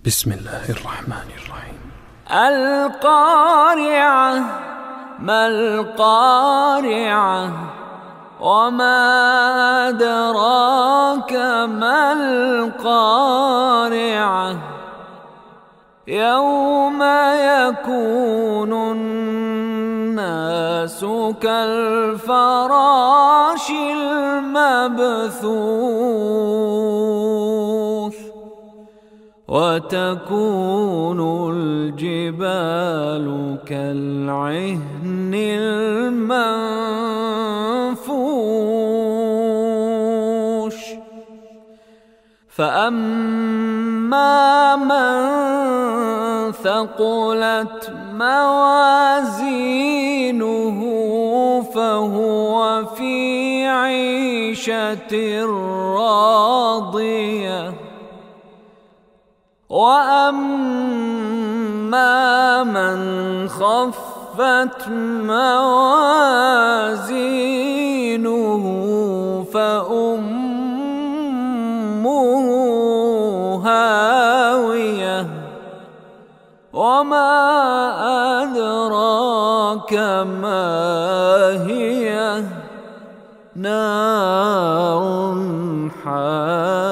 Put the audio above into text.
بسم الله الرحمن الرحيم. القارعة، ما القارعة، وما أدراك ما القارعة. يوم يكون الناس كالفراش المبثوث، وتكون الجبال كالعهن المنفوش. فأما من ثقلت موازينه فهو في عيشة راضية، وأما من خفت موازينه فأمه هاوية، وما أدراك ما هي، نار حامية.